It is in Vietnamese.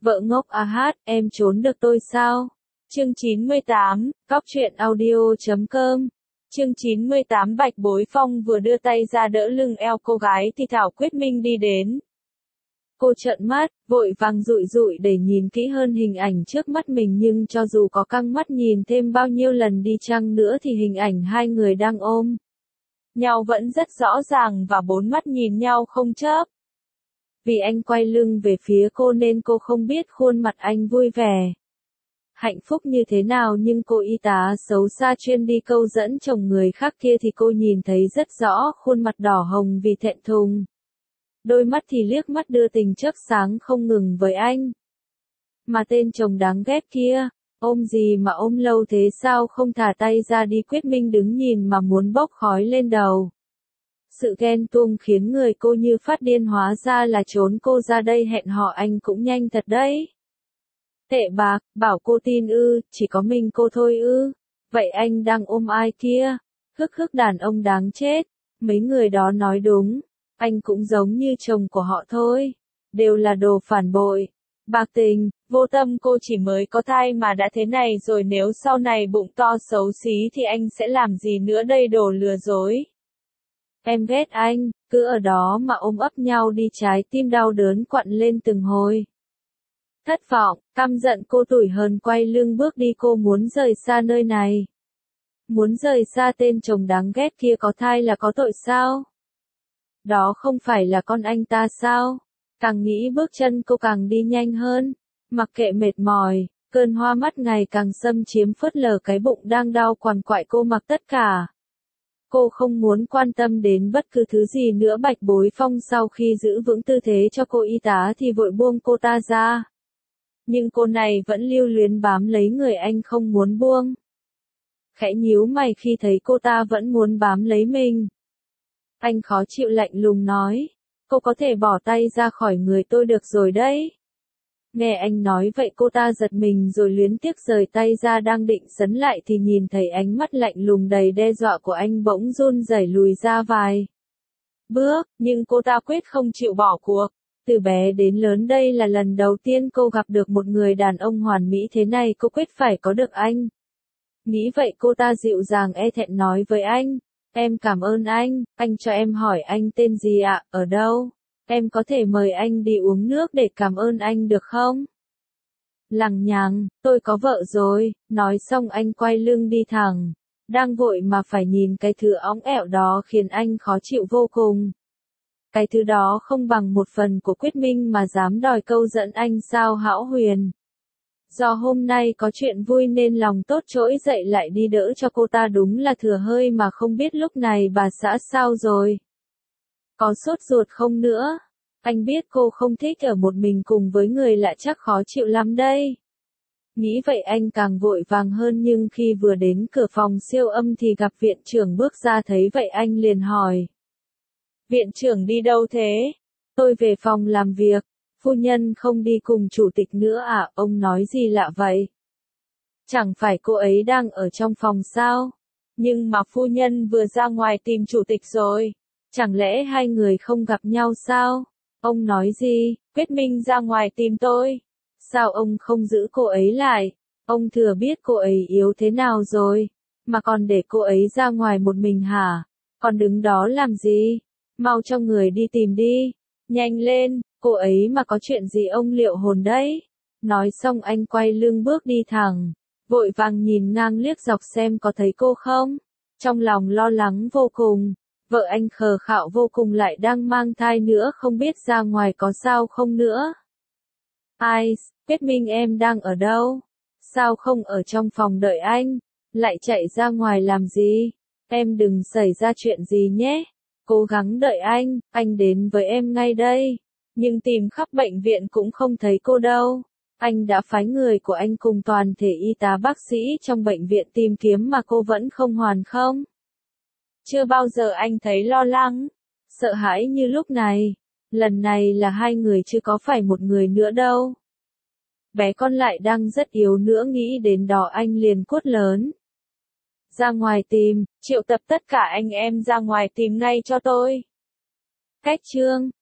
Vợ ngốc à hát, em trốn được tôi sao? Chương 98, Cóc truyện audio.com. Chương 98 Bạch Bối Phong vừa đưa tay ra đỡ lưng eo cô gái thì Thảo Quyết Minh đi đến. Cô trợn mắt, vội vàng dụi dụi để nhìn kỹ hơn hình ảnh trước mắt mình, nhưng cho dù có căng mắt nhìn thêm bao nhiêu lần đi chăng nữa thì hình ảnh hai người đang ôm nhau vẫn rất rõ ràng và bốn mắt nhìn nhau không chớp. Vì anh quay lưng về phía cô nên cô không biết khuôn mặt anh vui vẻ, hạnh phúc như thế nào, nhưng cô y tá xấu xa chuyên đi câu dẫn chồng người khác kia thì cô nhìn thấy rất rõ, khuôn mặt đỏ hồng vì thẹn thùng. Đôi mắt thì liếc mắt đưa tình chớp sáng không ngừng với anh. Mà tên chồng đáng ghét kia, ôm gì mà ôm lâu thế, sao không thả tay ra đi? Quyết Minh đứng nhìn mà muốn bốc khói lên đầu. Sự ghen tuông khiến người cô như phát điên, hóa ra là trốn cô ra đây hẹn hò anh cũng nhanh thật đấy. Tệ bạc, bảo cô tin ư, chỉ có mình cô thôi ư? Vậy anh đang ôm ai kia? Hức hức, đàn ông đáng chết. Mấy người đó nói đúng, anh cũng giống như chồng của họ thôi. Đều là đồ phản bội, bạc tình, vô tâm. Cô chỉ mới có thai mà đã thế này rồi, nếu sau này bụng to xấu xí thì anh sẽ làm gì nữa đây? Đồ lừa dối. Em ghét anh, cứ ở đó mà ôm ấp nhau đi, trái tim đau đớn quặn lên từng hồi. Thất vọng, căm giận, cô tủi hờn quay lưng bước đi. Cô muốn rời xa nơi này. Muốn rời xa tên chồng đáng ghét kia. Có thai là có tội sao? Đó không phải là con anh ta sao? Càng nghĩ bước chân cô càng đi nhanh hơn. Mặc kệ mệt mỏi, cơn hoa mắt ngày càng xâm chiếm, phớt lờ cái bụng đang đau quằn quại. Cô mặc tất cả. Cô không muốn quan tâm đến bất cứ thứ gì nữa. Bạch Bối Phong sau khi giữ vững tư thế cho cô y tá thì vội buông cô ta ra. Nhưng cô này vẫn lưu luyến bám lấy người anh không muốn buông. Khẽ nhíu mày khi thấy cô ta vẫn muốn bám lấy mình. Anh khó chịu lạnh lùng nói, cô có thể bỏ tay ra khỏi người tôi được rồi đấy. Nghe anh nói vậy cô ta giật mình rồi luyến tiếc rời tay ra, đang định sấn lại thì nhìn thấy ánh mắt lạnh lùng đầy đe dọa của anh, bỗng run rẩy lùi ra vài bước, nhưng cô ta quyết không chịu bỏ cuộc. Từ bé đến lớn đây là lần đầu tiên cô gặp được một người đàn ông hoàn mỹ thế này, cô quyết phải có được anh. Nghĩ vậy cô ta dịu dàng e thẹn nói với anh, em cảm ơn anh cho em hỏi anh tên gì ạ, ở đâu? Em có thể mời anh đi uống nước để cảm ơn anh được không? Lằng nhằng, tôi có vợ rồi. Nói xong anh quay lưng đi thẳng. Đang vội mà phải nhìn cái thứ óng ẻo đó khiến anh khó chịu vô cùng. Cái thứ đó không bằng một phần của Quyết Minh mà dám đòi câu dẫn anh sao Hão Huyền? Do hôm nay có chuyện vui nên lòng tốt trỗi dậy lại đi đỡ cho cô ta, đúng là thừa hơi mà không biết lúc này bà xã sao rồi. Có sốt ruột không nữa? Anh biết cô không thích ở một mình cùng với người lạ, chắc khó chịu lắm đây. Nghĩ vậy anh càng vội vàng hơn, nhưng khi vừa đến cửa phòng siêu âm thì gặp viện trưởng bước ra. Thấy vậy anh liền hỏi. Viện trưởng đi đâu thế? Tôi về phòng làm việc. Phu nhân không đi cùng chủ tịch nữa à? Ông nói gì lạ vậy? Chẳng phải cô ấy đang ở trong phòng sao? Nhưng mà phu nhân vừa ra ngoài tìm chủ tịch rồi. Chẳng lẽ hai người không gặp nhau sao? Ông nói gì? Quyết Minh ra ngoài tìm tôi. Sao ông không giữ cô ấy lại? Ông thừa biết cô ấy yếu thế nào rồi, mà còn để cô ấy ra ngoài một mình hả? Còn đứng đó làm gì? Mau cho người đi tìm đi. Nhanh lên, cô ấy mà có chuyện gì ông liệu hồn đấy. Nói xong anh quay lưng bước đi thẳng. Vội vàng nhìn ngang liếc dọc xem có thấy cô không. Trong lòng lo lắng vô cùng. Vợ anh khờ khạo vô cùng, lại đang mang thai nữa, không biết ra ngoài có sao không nữa. Ai, Quyết Minh em đang ở đâu? Sao không ở trong phòng đợi anh? Lại chạy ra ngoài làm gì? Em đừng xảy ra chuyện gì nhé. Cố gắng đợi anh đến với em ngay đây. Nhưng tìm khắp bệnh viện cũng không thấy cô đâu. Anh đã phái người của anh cùng toàn thể y tá bác sĩ trong bệnh viện tìm kiếm mà cô vẫn không hoàn không. Chưa bao giờ anh thấy lo lắng, sợ hãi như lúc này. Lần này là hai người chứ có phải một người nữa đâu. Bé con lại đang rất yếu nữa, nghĩ đến đó anh liền quát lớn. Ra ngoài tìm, triệu tập tất cả anh em ra ngoài tìm ngay cho tôi. Cách chương